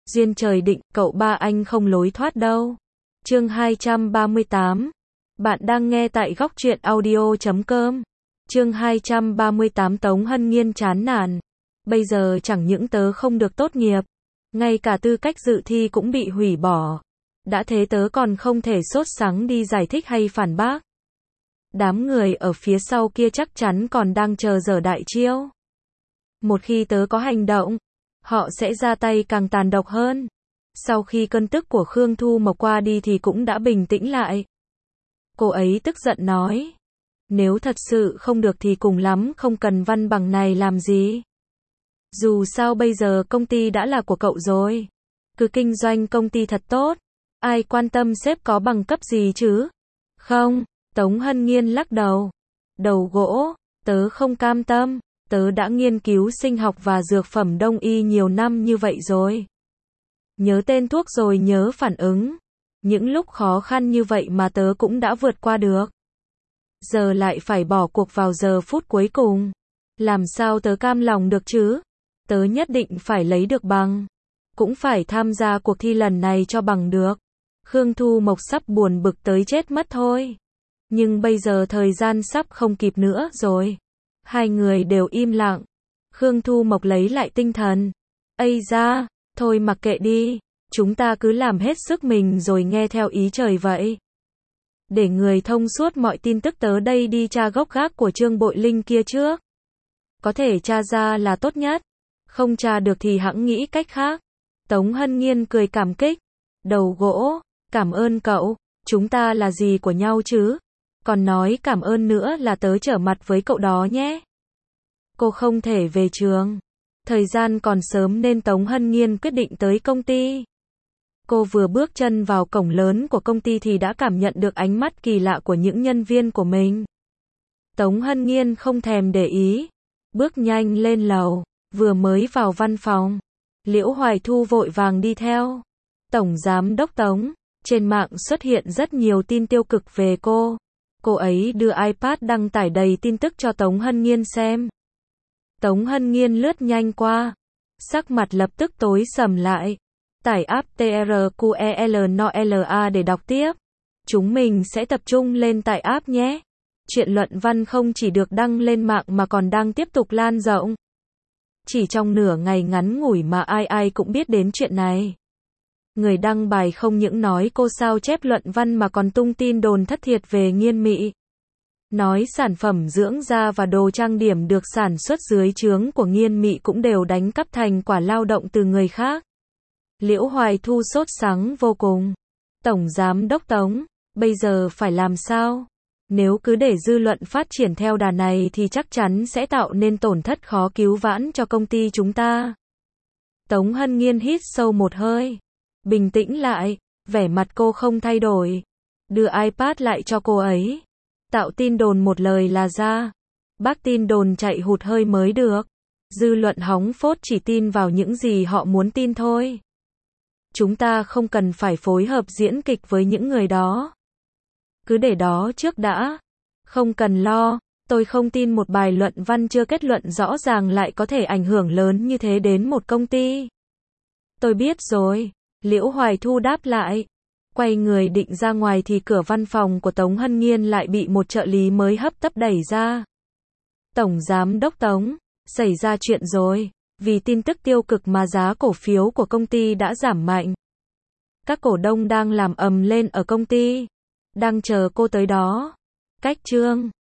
Duyên trời định, cậu ba anh không lối thoát đâu. Chương 238. Bạn đang nghe tại góc truyện audio.com. Chương 238. Tống Hân Nhiên chán nản. Bây giờ chẳng những tớ không được tốt nghiệp, ngay cả tư cách dự thi cũng bị hủy bỏ. Đã thế tớ còn không thể sốt sắng đi giải thích hay phản bác. Đám người ở phía sau kia chắc chắn còn đang chờ dở đại chiêu. Một khi tớ có hành động, họ sẽ ra tay càng tàn độc hơn. Sau khi cơn tức của Khương Thu Mộc qua đi thì cũng đã bình tĩnh lại. Cô ấy tức giận nói, nếu thật sự không được thì cùng lắm không cần văn bằng này làm gì. Dù sao bây giờ công ty đã là của cậu rồi. Cứ kinh doanh công ty thật tốt. Ai quan tâm sếp có bằng cấp gì chứ? Không, Tống Hân Nhiên lắc đầu. Đầu gỗ, tớ không cam tâm. Tớ đã nghiên cứu sinh học và dược phẩm đông y nhiều năm như vậy rồi. Nhớ tên thuốc rồi nhớ phản ứng. Những lúc khó khăn như vậy mà tớ cũng đã vượt qua được. Giờ lại phải bỏ cuộc vào giờ phút cuối cùng. Làm sao tớ cam lòng được chứ? Tớ nhất định phải lấy được bằng. Cũng phải tham gia cuộc thi lần này cho bằng được. Khương Thu Mộc sắp buồn bực tới chết mất thôi. Nhưng bây giờ thời gian sắp không kịp nữa rồi. Hai người đều im lặng. Khương Thu Mộc lấy lại tinh thần. Ây da, thôi mặc kệ đi. Chúng ta cứ làm hết sức mình rồi nghe theo ý trời vậy. Để người thông suốt mọi tin tức tớ đây đi tra gốc gác của Trương Bội Linh kia trước. Có thể tra ra là tốt nhất. Không tra được thì hẵng nghĩ cách khác. Tống Hân Nhiên cười cảm kích. Đầu gỗ, cảm ơn cậu. Chúng ta là gì của nhau chứ? Còn nói cảm ơn nữa là tớ trở mặt với cậu đó nhé. Cô không thể về trường. Thời gian còn sớm nên Tống Hân Nhiên quyết định tới công ty. Cô vừa bước chân vào cổng lớn của công ty thì đã cảm nhận được ánh mắt kỳ lạ của những nhân viên của mình. Tống Hân Nhiên không thèm để ý. Bước nhanh lên lầu. Vừa mới vào văn phòng. Liễu Hoài Thu vội vàng đi theo. Tổng Giám đốc Tống. Trên mạng xuất hiện rất nhiều tin tiêu cực về cô. Cô ấy đưa iPad đăng tải đầy tin tức cho Tống Hân Nhiên xem. Tống Hân Nhiên lướt nhanh qua. Sắc mặt lập tức tối sầm lại. Tải app TRQELNOLA để đọc tiếp. Chúng mình sẽ tập trung lên tải app nhé. Chuyện luận văn không chỉ được đăng lên mạng mà còn đang tiếp tục lan rộng. Chỉ trong nửa ngày ngắn ngủi mà ai ai cũng biết đến chuyện này. Người đăng bài không những nói cô sao chép luận văn mà còn tung tin đồn thất thiệt về Nghiên Mị. Nói sản phẩm dưỡng da và đồ trang điểm được sản xuất dưới trướng của Nghiên Mị cũng đều đánh cắp thành quả lao động từ người khác. Liễu Hoài Thu sốt sắng vô cùng. Tổng Giám đốc Tống, bây giờ phải làm sao? Nếu cứ để dư luận phát triển theo đà này thì chắc chắn sẽ tạo nên tổn thất khó cứu vãn cho công ty chúng ta. Tống Hân Nhiên hít sâu một hơi. Bình tĩnh lại, vẻ mặt cô không thay đổi. Đưa iPad lại cho cô ấy. Tạo tin đồn một lời là ra. Bác tin đồn chạy hụt hơi mới được. Dư luận hóng phốt chỉ tin vào những gì họ muốn tin thôi. Chúng ta không cần phải phối hợp diễn kịch với những người đó. Cứ để đó trước đã. Không cần lo, tôi không tin một bài luận văn chưa kết luận rõ ràng lại có thể ảnh hưởng lớn như thế đến một công ty. Tôi biết rồi. Liễu Hoài Thu đáp lại. Quay người định ra ngoài thì cửa văn phòng của Tống Hân Nhiên lại bị một trợ lý mới hấp tấp đẩy ra. Tổng Giám đốc Tống, xảy ra chuyện rồi. Vì tin tức tiêu cực mà giá cổ phiếu của công ty đã giảm mạnh. Các cổ đông đang làm ầm lên ở công ty. Đang chờ cô tới đó. Cách chương